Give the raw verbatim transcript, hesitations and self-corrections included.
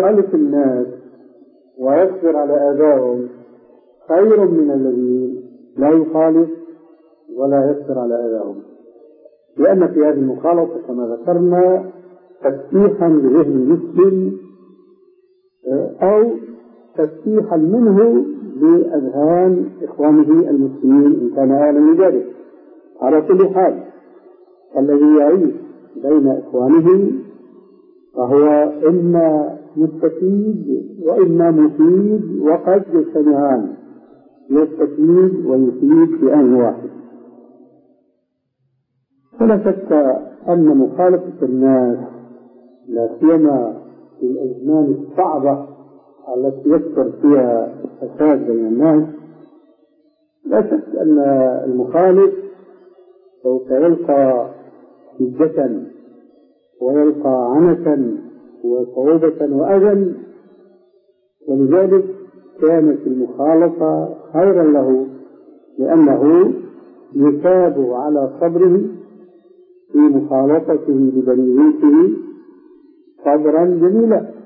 يخالف الناس ويصبر على آذائهم خير من الذي لا يخالف ولا يصبر على آذائهم، لأن في هذه المخالطة كما ذكرنا تفتيحا لذهن المسلم أو تفتيحا منه لأذهان إخوانه المسلمين إن كان أهلا لذلك. على كل حال الذي يعيش بين إخوانه فهو إما مستفيد وإما مفيد، وقد يجتمعان، يستفيد ويفيد في آن واحد. فلا شك أن مخالطة الناس لا سيما في الأزمان الصعبة التي يكثر فيها الفساد بين الناس، لا شك أن المخالف سوف يلقى شدة ويلقى عنة وصعوبة وأذى، ولذلك كانت المخالطة خيرا له، لأنه يثاب على صبره في مخالطته لبنيته صبرا جميلا.